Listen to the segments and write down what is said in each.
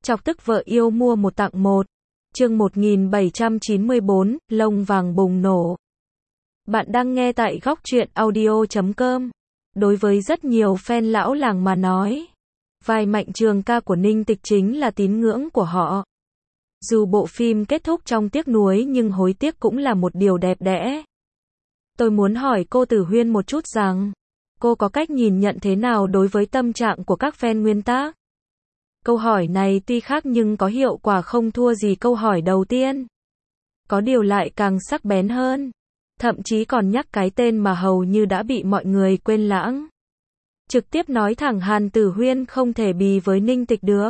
Chọc tức vợ yêu mua một tặng một. Chương 1794, lông vàng bùng nổ. Bạn đang nghe tại góc truyện audio.com. Đối với rất nhiều fan lão làng mà nói, vai Mạnh Trường Ca của Ninh Tịch chính là tín ngưỡng của họ. Dù bộ phim kết thúc trong tiếc nuối nhưng hối tiếc cũng là một điều đẹp đẽ. Tôi muốn hỏi cô Tử Huyên một chút rằng, cô có cách nhìn nhận thế nào đối với tâm trạng của các fan nguyên tác? Câu hỏi này tuy khác nhưng có hiệu quả không thua gì câu hỏi đầu tiên. Có điều lại càng sắc bén hơn. Thậm chí còn nhắc cái tên mà hầu như đã bị mọi người quên lãng. Trực tiếp nói thẳng Hàn Tử Huyên không thể bì với Ninh Tịch được.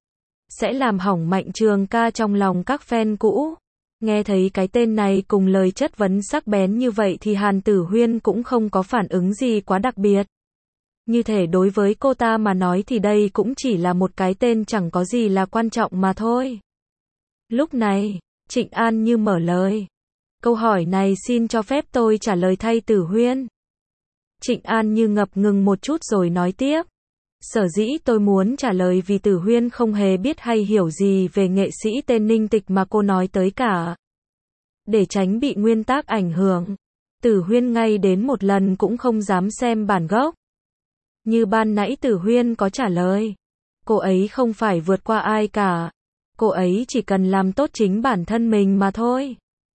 Sẽ làm hỏng Mạnh Trường Ca trong lòng các fan cũ. Nghe thấy cái tên này cùng lời chất vấn sắc bén như vậy thì Hàn Tử Huyên cũng không có phản ứng gì quá đặc biệt. Như thể đối với cô ta mà nói thì đây cũng chỉ là một cái tên chẳng có gì là quan trọng mà thôi. Lúc này, Trịnh An Như mở lời. Câu hỏi này xin cho phép tôi trả lời thay Tử Huyên. Trịnh An Như ngập ngừng một chút rồi nói tiếp. Sở dĩ tôi muốn trả lời vì Tử Huyên không hề biết hay hiểu gì về nghệ sĩ tên Ninh Tịch mà cô nói tới cả. Để tránh bị nguyên tác ảnh hưởng, Tử Huyên ngay đến một lần cũng không dám xem bản gốc. Như ban nãy Tử Huyên có trả lời, cô ấy không phải vượt qua ai cả. Cô ấy chỉ cần làm tốt chính bản thân mình mà thôi.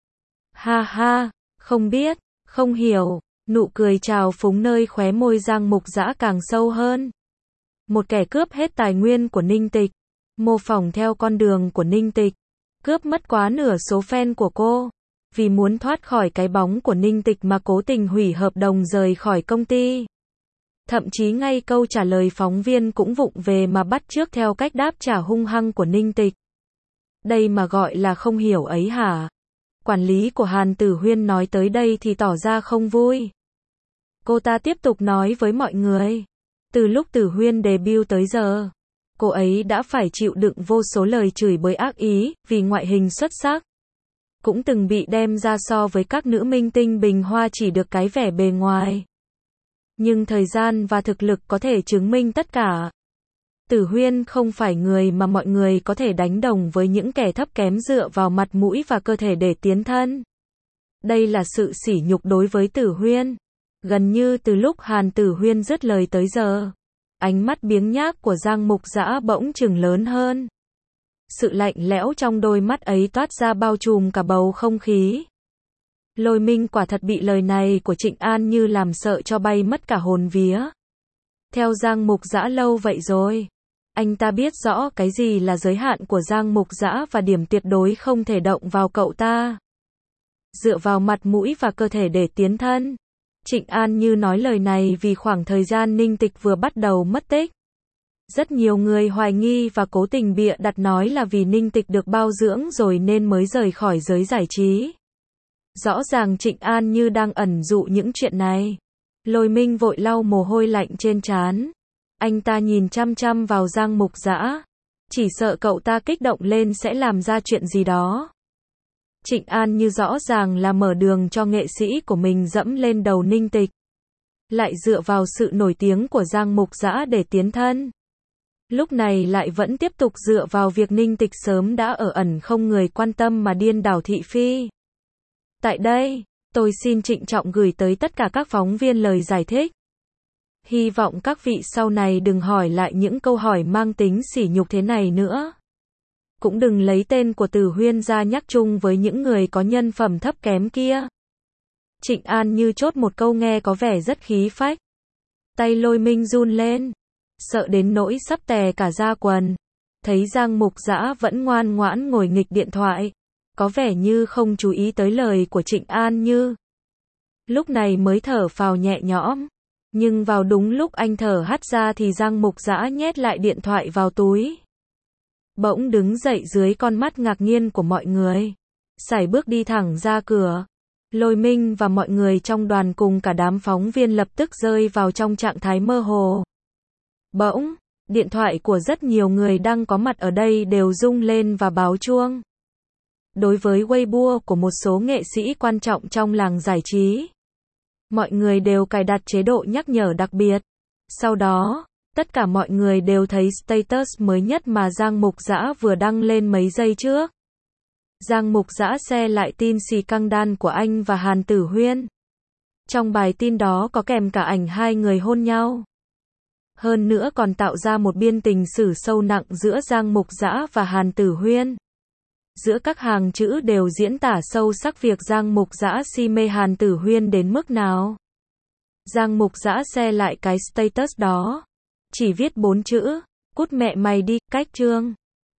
Ha ha, không biết, không hiểu, nụ cười trào phúng nơi khóe môi Giang Mục Dã càng sâu hơn. Một kẻ cướp hết tài nguyên của Ninh Tịch, mô phỏng theo con đường của Ninh Tịch, cướp mất quá nửa số fan của cô, vì muốn thoát khỏi cái bóng của Ninh Tịch mà cố tình hủy hợp đồng rời khỏi công ty. Thậm chí ngay câu trả lời phóng viên cũng vụng về mà bắt chước theo cách đáp trả hung hăng của Ninh Tịch. Đây mà gọi là không hiểu ấy hả? Quản lý của Hàn Tử Huyên nói tới đây thì tỏ ra không vui. Cô ta tiếp tục nói với mọi người. Từ lúc Tử Huyên debut tới giờ, cô ấy đã phải chịu đựng vô số lời chửi bới ác ý, vì ngoại hình xuất sắc. Cũng từng bị đem ra so với các nữ minh tinh bình hoa chỉ được cái vẻ bề ngoài. Nhưng thời gian và thực lực có thể chứng minh tất cả. Tử Huyên không phải người mà mọi người có thể đánh đồng với những kẻ thấp kém dựa vào mặt mũi và cơ thể để tiến thân. Đây là sự sỉ nhục đối với Tử Huyên. Gần như từ lúc Hàn Tử Huyên dứt lời tới giờ, ánh mắt biếng nhác của Giang Mục Dã bỗng chừng lớn hơn. Sự lạnh lẽo trong đôi mắt ấy toát ra bao trùm cả bầu không khí. Lôi Minh quả thật bị lời này của Trịnh An Như làm sợ cho bay mất cả hồn vía. Theo Giang Mục Dã lâu vậy rồi, anh ta biết rõ cái gì là giới hạn của Giang Mục Dã và điểm tuyệt đối không thể động vào cậu ta. Dựa vào mặt mũi và cơ thể để tiến thân. Trịnh An Như nói lời này vì khoảng thời gian Ninh Tịch vừa bắt đầu mất tích. Rất nhiều người hoài nghi và cố tình bịa đặt nói là vì Ninh Tịch được bao dưỡng rồi nên mới rời khỏi giới giải trí. Rõ ràng Trịnh An Như đang ẩn dụ những chuyện này. Lôi Minh vội lau mồ hôi lạnh trên trán. Anh ta nhìn chăm chăm vào Giang Mục Dã, chỉ sợ cậu ta kích động lên sẽ làm ra chuyện gì đó. Trịnh An Như rõ ràng là mở đường cho nghệ sĩ của mình dẫm lên đầu Ninh Tịch. Lại dựa vào sự nổi tiếng của Giang Mục Dã để tiến thân. Lúc này lại vẫn tiếp tục dựa vào việc Ninh Tịch sớm đã ở ẩn không người quan tâm mà điên đảo thị phi. Tại đây, tôi xin trịnh trọng gửi tới tất cả các phóng viên lời giải thích. Hy vọng các vị sau này đừng hỏi lại những câu hỏi mang tính sỉ nhục thế này nữa. Cũng đừng lấy tên của Tử Huyên ra nhắc chung với những người có nhân phẩm thấp kém kia. Trịnh An Như chốt một câu nghe có vẻ rất khí phách. Tay Lôi Minh run lên, sợ đến nỗi sắp tè cả da quần. Thấy Giang Mục Dã vẫn ngoan ngoãn ngồi nghịch điện thoại, có vẻ như không chú ý tới lời của Trịnh An Như. Lúc này mới thở phào nhẹ nhõm. Nhưng vào đúng lúc anh thở hắt ra thì Giang Mục Dã nhét lại điện thoại vào túi. Bỗng đứng dậy dưới con mắt ngạc nhiên của mọi người. Sải bước đi thẳng ra cửa. Lôi Minh và mọi người trong đoàn cùng cả đám phóng viên lập tức rơi vào trong trạng thái mơ hồ. Bỗng, điện thoại của rất nhiều người đang có mặt ở đây đều rung lên và báo chuông. Đối với Weibo của một số nghệ sĩ quan trọng trong làng giải trí, mọi người đều cài đặt chế độ nhắc nhở đặc biệt. Sau đó, Tất cả mọi người đều thấy status mới nhất mà Giang Mục Dã vừa đăng lên mấy giây trước. Giang Mục Dã share lại tin xì căng đan của anh và Hàn Tử Huyên. Trong bài tin đó có kèm cả ảnh hai người hôn nhau. Hơn nữa còn tạo ra một biên tình sử sâu nặng giữa Giang Mục Dã và Hàn Tử Huyên. Giữa các hàng chữ đều diễn tả sâu sắc việc Giang Mục Dã si mê Hàn Tử Huyên đến mức nào. Giang Mục Dã share lại cái status đó. Chỉ viết 4 chữ, cút mẹ mày đi, cách chương.